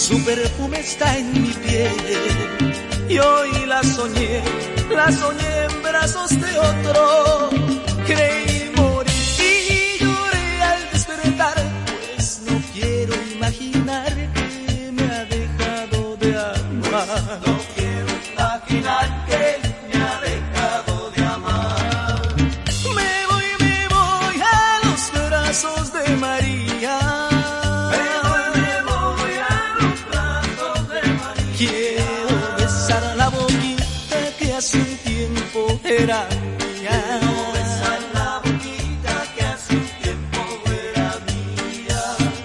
Su perfume está en mi piel y hoy la soñé en brazos de otro. Creí morir y lloré al despertar, pues no quiero imaginar que me ha dejado de amar. No quiero imaginar que me ha dejado de amar. Me voy a los brazos de María. Quiero besar la boquita que hace un tiempo era mía. Quiero besar la boquita que hace un tiempo era mía.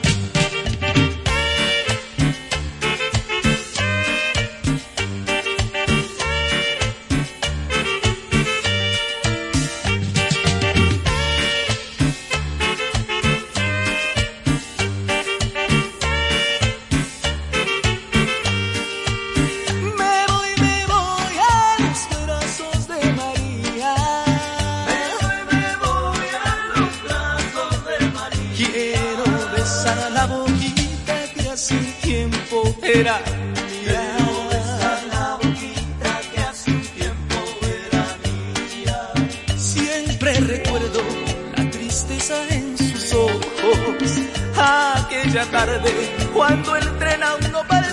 Era mía. Quiero besar la boquita que hace un tiempo era mía. Siempre recuerdo la tristeza en sus ojos, aquella tarde cuando el tren aún no paró.